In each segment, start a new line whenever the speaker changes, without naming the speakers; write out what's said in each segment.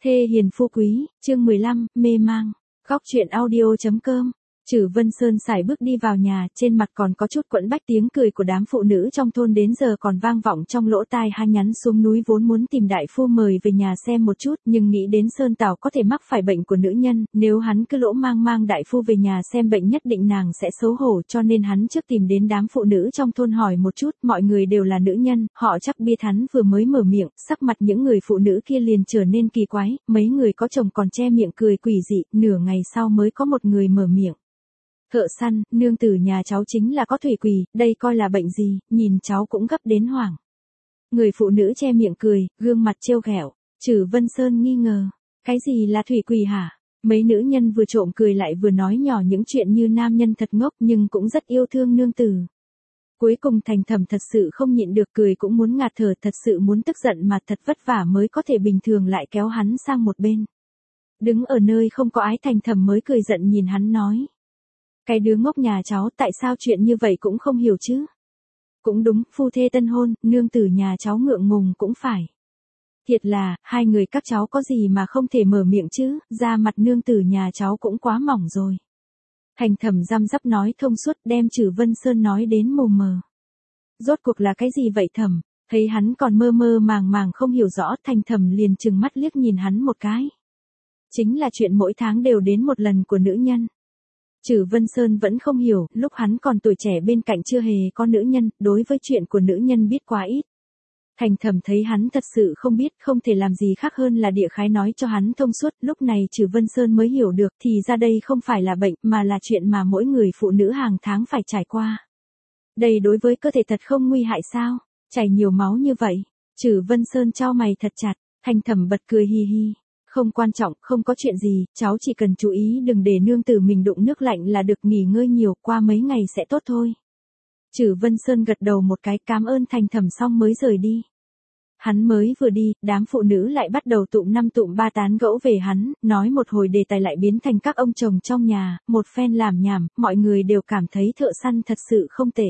Thê hiền phu quý, chương 15, mê mang. Góc truyện audio.com. Trử Vân Sơn sải bước đi vào nhà, trên mặt còn có chút quẫn bách, tiếng cười của đám phụ nữ trong thôn đến giờ còn vang vọng trong lỗ tai. Hắn nhắn xuống núi vốn muốn tìm đại phu mời về nhà xem một chút, nhưng nghĩ đến Sơn Tảo có thể mắc phải bệnh của nữ nhân, nếu hắn cứ lỗ mang đại phu về nhà xem bệnh nhất định nàng sẽ xấu hổ, cho nên hắn trước tìm đến đám phụ nữ trong thôn hỏi một chút. Mọi người đều là nữ nhân, họ chắc biết hắn vừa mới mở miệng, sắc mặt những người phụ nữ kia liền trở nên kỳ quái, mấy người có chồng còn che miệng cười quỷ dị, nửa ngày sau mới có một người mở miệng. Thợ săn, nương tử nhà cháu chính là có thủy quỷ, đây coi là bệnh gì, nhìn cháu cũng gấp đến hoảng. Người phụ nữ che miệng cười, gương mặt trêu ghẹo. Trử Vân Sơn nghi ngờ, cái gì là thủy quỷ hả? Mấy nữ nhân vừa trộm cười lại vừa nói nhỏ những chuyện như nam nhân thật ngốc nhưng cũng rất yêu thương nương tử. Cuối cùng Thành Thẩm thật sự không nhịn được, cười cũng muốn ngạt thở, thật sự muốn tức giận mà thật vất vả mới có thể bình thường lại kéo hắn sang một bên. Đứng ở nơi không có ái, Thành Thẩm mới cười giận nhìn hắn nói. Cái đứa ngốc nhà cháu tại sao chuyện như vậy cũng không hiểu chứ? Cũng đúng, phu thê tân hôn, nương tử nhà cháu ngượng ngùng cũng phải. Thiệt là, hai người các cháu có gì mà không thể mở miệng chứ, da mặt nương tử nhà cháu cũng quá mỏng rồi. Thành Thẩm răm rắp nói thông suốt, đem Trử Vân Sơn nói đến mù mờ. Rốt cuộc là cái gì vậy Thẩm? Thấy hắn còn mơ màng không hiểu rõ, Thành Thẩm liền trừng mắt liếc nhìn hắn một cái. Chính là chuyện mỗi tháng đều đến một lần của nữ nhân. Trử Vân Sơn vẫn không hiểu, lúc hắn còn tuổi trẻ bên cạnh chưa hề có nữ nhân, đối với chuyện của nữ nhân biết quá ít. Thành Thẩm thấy hắn thật sự không biết, không thể làm gì khác hơn là địa khái nói cho hắn thông suốt, lúc này Trử Vân Sơn mới hiểu được, thì ra đây không phải là bệnh, mà là chuyện mà mỗi người phụ nữ hàng tháng phải trải qua. Đây đối với cơ thể thật không nguy hại sao? Chảy nhiều máu như vậy. Trử Vân Sơn chau mày thật chặt, Thành Thẩm bật cười hi hi. Không quan trọng, không có chuyện gì, cháu chỉ cần chú ý đừng để nương tử mình đụng nước lạnh là được, nghỉ ngơi nhiều, qua mấy ngày sẽ tốt thôi. Trử Vân Sơn gật đầu một cái, cảm ơn Thành Thẩm xong mới rời đi. Hắn mới vừa đi, đám phụ nữ lại bắt đầu tụm năm tụm ba tán gẫu về hắn, nói một hồi đề tài lại biến thành các ông chồng trong nhà, một phen làm nhảm, mọi người đều cảm thấy thợ săn thật sự không tệ.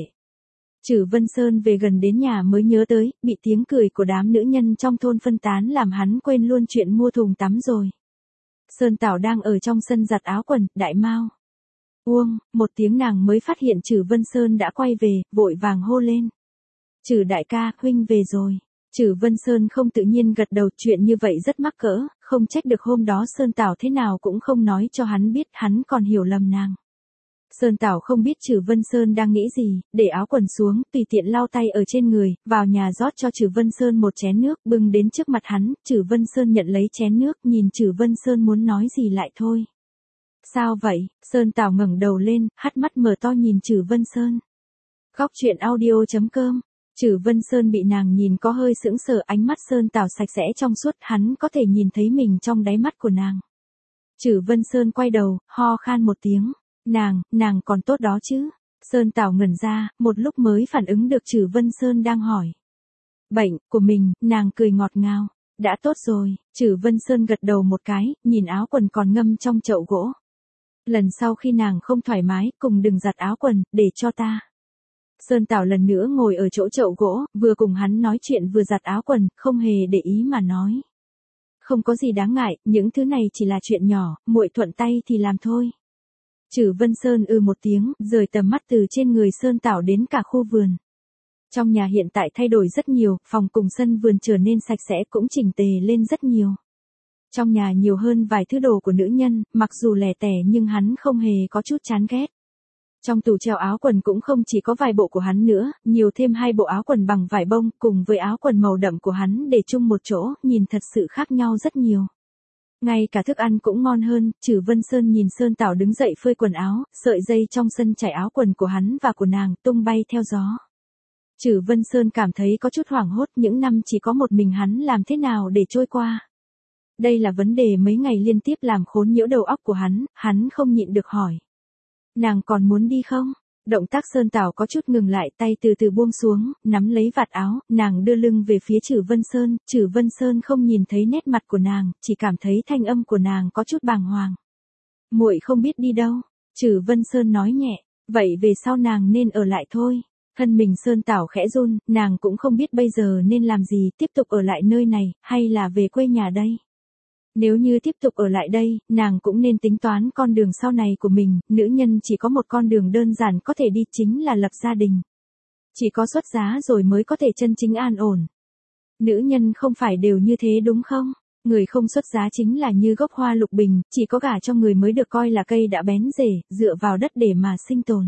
Trử Vân Sơn về gần đến nhà mới nhớ tới, bị tiếng cười của đám nữ nhân trong thôn phân tán làm hắn quên luôn chuyện mua thùng tắm rồi. Sơn Tảo đang ở trong sân giặt áo quần, Đại Mao. Uông, một tiếng nàng mới phát hiện Trử Vân Sơn đã quay về, vội vàng hô lên. Trử đại ca, huynh về rồi. Trử Vân Sơn không tự nhiên gật đầu, chuyện như vậy rất mắc cỡ, không trách được hôm đó Sơn Tảo thế nào cũng không nói cho hắn biết, hắn còn hiểu lầm nàng. Sơn Tảo không biết Trử Vân Sơn đang nghĩ gì, để áo quần xuống, tùy tiện lau tay ở trên người, vào nhà rót cho Trử Vân Sơn một chén nước, bưng đến trước mặt hắn, Trử Vân Sơn nhận lấy chén nước, nhìn Trử Vân Sơn muốn nói gì lại thôi. Sao vậy? Sơn Tảo ngẩng đầu lên, hắt mắt mở to nhìn Trử Vân Sơn. Góc truyện audio.com. Trử Vân Sơn bị nàng nhìn có hơi sững sờ, ánh mắt Sơn Tảo sạch sẽ trong suốt, hắn có thể nhìn thấy mình trong đáy mắt của nàng. Trử Vân Sơn quay đầu, ho khan một tiếng. Nàng còn tốt đó chứ? Sơn Tảo ngẩn ra, một lúc mới phản ứng được Trử Vân Sơn đang hỏi. Bệnh của mình, nàng cười ngọt ngào. Đã tốt rồi. Trử Vân Sơn gật đầu một cái, nhìn áo quần còn ngâm trong chậu gỗ. Lần sau khi nàng không thoải mái, cùng đừng giặt áo quần, để cho ta. Sơn Tảo lần nữa ngồi ở chỗ chậu gỗ, vừa cùng hắn nói chuyện vừa giặt áo quần, không hề để ý mà nói. Không có gì đáng ngại, những thứ này chỉ là chuyện nhỏ, muội thuận tay thì làm thôi. Trử Vân Sơn một tiếng, rời tầm mắt từ trên người Sơn Tảo đến cả khu vườn. Trong nhà hiện tại thay đổi rất nhiều, phòng cùng sân vườn trở nên sạch sẽ cũng chỉnh tề lên rất nhiều. Trong nhà nhiều hơn vài thứ đồ của nữ nhân, mặc dù lẻ tẻ nhưng hắn không hề có chút chán ghét. Trong tủ treo áo quần cũng không chỉ có vài bộ của hắn nữa, nhiều thêm 2 bộ áo quần bằng vải bông cùng với áo quần màu đậm của hắn để chung một chỗ, nhìn thật sự khác nhau rất nhiều. Ngay cả thức ăn cũng ngon hơn. Trử Vân Sơn nhìn Sơn Tảo đứng dậy phơi quần áo, sợi dây trong sân chảy áo quần của hắn và của nàng tung bay theo gió. Trử Vân Sơn cảm thấy có chút hoảng hốt, những năm chỉ có một mình hắn làm thế nào để trôi qua. Đây là vấn đề mấy ngày liên tiếp làm khốn nhiễu đầu óc của hắn không nhịn được hỏi. Nàng còn muốn đi không? Động tác Sơn Tảo có chút ngừng lại, tay từ từ buông xuống, nắm lấy vạt áo, nàng đưa lưng về phía Trử Vân Sơn. Trử Vân Sơn không nhìn thấy nét mặt của nàng, chỉ cảm thấy thanh âm của nàng có chút bàng hoàng. Muội không biết đi đâu. Trử Vân Sơn nói nhẹ, vậy về sau nàng nên ở lại thôi. Thân mình Sơn Tảo khẽ run, nàng cũng không biết bây giờ nên làm gì, tiếp tục ở lại nơi này, hay là về quê nhà đây. Nếu như tiếp tục ở lại đây, nàng cũng nên tính toán con đường sau này của mình, nữ nhân chỉ có một con đường đơn giản có thể đi chính là lập gia đình. Chỉ có xuất giá rồi mới có thể chân chính an ổn. Nữ nhân không phải đều như thế đúng không? Người không xuất giá chính là như gốc hoa lục bình, chỉ có gả cho người mới được coi là cây đã bén rễ, dựa vào đất để mà sinh tồn.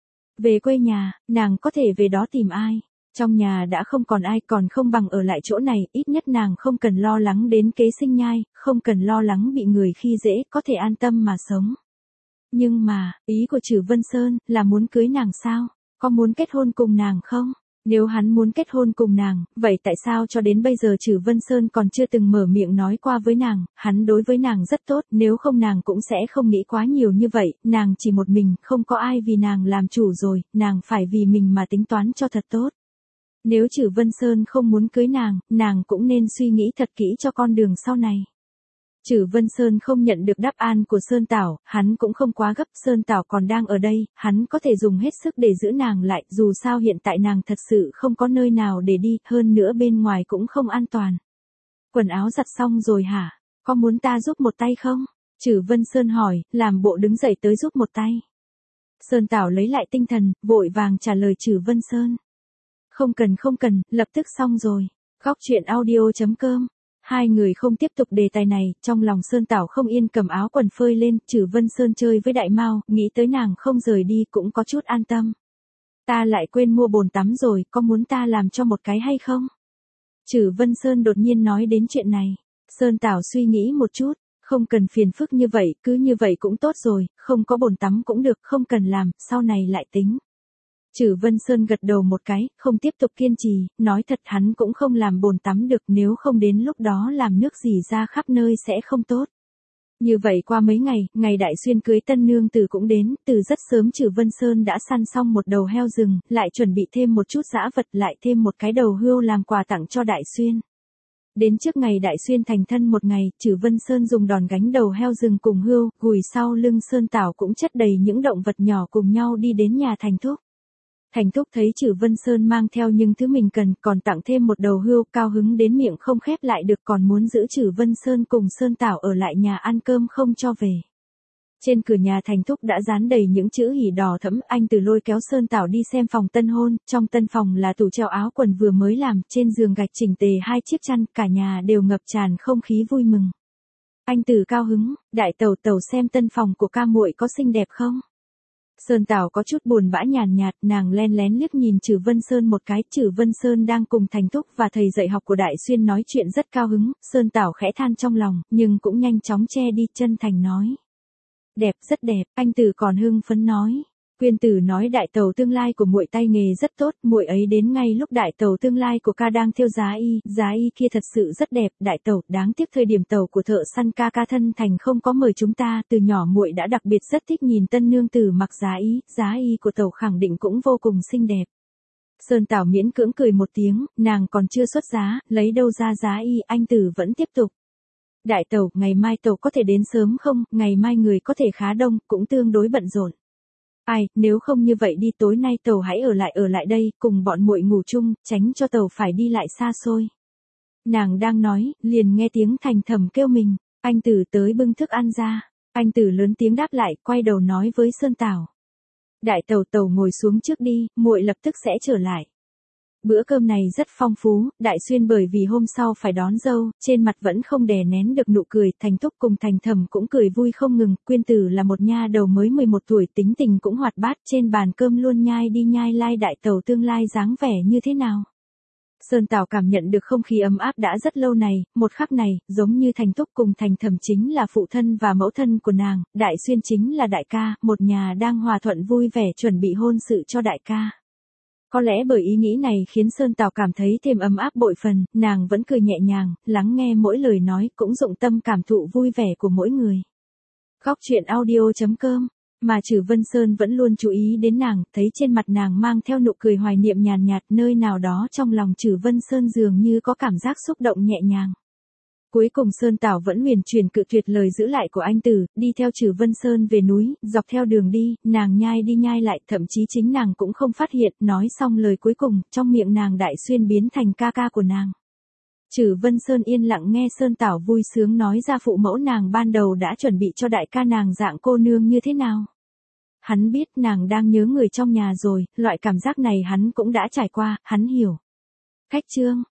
Về quê nhà, nàng có thể về đó tìm ai? Trong nhà đã không còn ai, còn không bằng ở lại chỗ này, ít nhất nàng không cần lo lắng đến kế sinh nhai, không cần lo lắng bị người khi dễ, có thể an tâm mà sống. Nhưng mà, ý của Trử Vân Sơn là muốn cưới nàng sao? Có muốn kết hôn cùng nàng không? Nếu hắn muốn kết hôn cùng nàng, vậy tại sao cho đến bây giờ Trử Vân Sơn còn chưa từng mở miệng nói qua với nàng, hắn đối với nàng rất tốt, nếu không nàng cũng sẽ không nghĩ quá nhiều như vậy, nàng chỉ một mình, không có ai vì nàng làm chủ rồi, nàng phải vì mình mà tính toán cho thật tốt. Nếu Trử Vân Sơn không muốn cưới nàng cũng nên suy nghĩ thật kỹ cho con đường sau này. Trử Vân Sơn không nhận được đáp án của Sơn Tảo, hắn cũng không quá gấp, Sơn Tảo còn đang ở đây, hắn có thể dùng hết sức để giữ nàng lại, dù sao hiện tại nàng thật sự không có nơi nào để đi, hơn nữa bên ngoài cũng không an toàn. Quần áo giặt xong rồi hả? Có muốn ta giúp một tay không? Trử Vân Sơn hỏi, làm bộ đứng dậy tới giúp một tay. Sơn Tảo lấy lại tinh thần, vội vàng trả lời Trử Vân Sơn. Không cần, lập tức xong rồi. Góc truyện audio.com. Hai người không tiếp tục đề tài này, trong lòng Sơn Tảo không yên cầm áo quần phơi lên, Trử Vân Sơn chơi với Đại Mao, nghĩ tới nàng không rời đi cũng có chút an tâm. Ta lại quên mua bồn tắm rồi, có muốn ta làm cho một cái hay không? Trử Vân Sơn đột nhiên nói đến chuyện này. Sơn Tảo suy nghĩ một chút, không cần phiền phức như vậy, cứ như vậy cũng tốt rồi, không có bồn tắm cũng được, không cần làm, sau này lại tính. Trử Vân Sơn gật đầu một cái, không tiếp tục kiên trì, nói thật hắn cũng không làm bồn tắm được, nếu không đến lúc đó làm nước dỉ ra khắp nơi sẽ không tốt. Như vậy qua mấy ngày, ngày Đại Xuyên cưới tân nương tử cũng đến, từ rất sớm Trử Vân Sơn đã săn xong một đầu heo rừng, lại chuẩn bị thêm một chút dã vật, lại thêm một cái đầu hươu làm quà tặng cho Đại Xuyên. Đến trước ngày Đại Xuyên thành thân một ngày, Trử Vân Sơn dùng đòn gánh đầu heo rừng cùng hươu, gùi sau lưng Sơn Tảo cũng chất đầy những động vật nhỏ cùng nhau đi đến nhà Thành Thúc. Thành Thúc thấy Trử Vân Sơn mang theo những thứ mình cần, còn tặng thêm một đầu hươu, cao hứng đến miệng không khép lại được, còn muốn giữ Trử Vân Sơn cùng Sơn Tảo ở lại nhà ăn cơm không cho về. Trên cửa nhà Thành Thúc đã dán đầy những chữ hỉ đỏ thẫm, anh Từ lôi kéo Sơn Tảo đi xem phòng tân hôn, trong tân phòng là tủ treo áo quần vừa mới làm, trên giường gạch chỉnh tề 2 chiếc chăn, cả nhà đều ngập tràn không khí vui mừng. Anh Từ cao hứng, đại tẩu tẩu xem tân phòng của ca muội có xinh đẹp không? Sơn Tảo có chút buồn bã nhàn nhạt, nàng len lén liếc nhìn Trử Vân Sơn một cái, Trử Vân Sơn đang cùng Thành Thúc và thầy dạy học của Đại Xuyên nói chuyện rất cao hứng, Sơn Tảo khẽ than trong lòng, nhưng cũng nhanh chóng che đi, chân thành nói. Đẹp, rất đẹp, anh Từ còn hưng phấn nói. Quyên Tử nói đại tẩu tương lai của muội tay nghề rất tốt, muội ấy đến ngay lúc đại tẩu tương lai của ca đang thêu giá y kia thật sự rất đẹp, đại tẩu, đáng tiếc thời điểm tẩu của thợ săn ca thân thành không có mời chúng ta, từ nhỏ muội đã đặc biệt rất thích nhìn tân nương tử mặc giá y của tẩu khẳng định cũng vô cùng xinh đẹp. Sơn Tảo miễn cưỡng cười một tiếng, nàng còn chưa xuất giá, lấy đâu ra giá y, anh Tử vẫn tiếp tục. Đại tẩu, ngày mai tẩu có thể đến sớm không, ngày mai người có thể khá đông, cũng tương đối bận rộn. Ai, nếu không như vậy đi, tối nay tẩu hãy ở lại đây, cùng bọn muội ngủ chung, tránh cho tẩu phải đi lại xa xôi. Nàng đang nói, liền nghe tiếng Thành Thẩm kêu mình, anh Tử tới bưng thức ăn ra. Anh Tử lớn tiếng đáp lại, quay đầu nói với Sơn Tảo. Đại tẩu, tẩu ngồi xuống trước đi, muội lập tức sẽ trở lại. Bữa cơm này rất phong phú, Đại Xuyên bởi vì hôm sau phải đón dâu, trên mặt vẫn không đè nén được nụ cười, Thành Thúc cùng Thành Thẩm cũng cười vui không ngừng, Quyên Tử là một nha đầu mới 11 tuổi, tính tình cũng hoạt bát, trên bàn cơm luôn nhai đi nhai lai đại tẩu tương lai dáng vẻ như thế nào. Sơn Tảo cảm nhận được không khí ấm áp đã rất lâu này, một khắc này, giống như Thành Thúc cùng Thành Thẩm chính là phụ thân và mẫu thân của nàng, Đại Xuyên chính là đại ca, một nhà đang hòa thuận vui vẻ chuẩn bị hôn sự cho đại ca. Có lẽ bởi ý nghĩ này khiến Sơn Tảo cảm thấy thêm ấm áp bội phần, nàng vẫn cười nhẹ nhàng, lắng nghe mỗi lời nói, cũng dụng tâm cảm thụ vui vẻ của mỗi người. Góc truyện audio.com, mà Trử Vân Sơn vẫn luôn chú ý đến nàng, thấy trên mặt nàng mang theo nụ cười hoài niệm nhàn nhạt, nơi nào đó trong lòng Trử Vân Sơn dường như có cảm giác xúc động nhẹ nhàng. Cuối cùng Sơn Tảo vẫn huyền truyền cự tuyệt lời giữ lại của anh Tử, đi theo Trử Vân Sơn về núi, dọc theo đường đi, nàng nhai đi nhai lại, thậm chí chính nàng cũng không phát hiện, nói xong lời cuối cùng, trong miệng nàng Đại Xuyên biến thành ca của nàng. Trử Vân Sơn yên lặng nghe Sơn Tảo vui sướng nói ra phụ mẫu nàng ban đầu đã chuẩn bị cho đại ca nàng dạng cô nương như thế nào. Hắn biết nàng đang nhớ người trong nhà rồi, loại cảm giác này hắn cũng đã trải qua, hắn hiểu. Khách trương,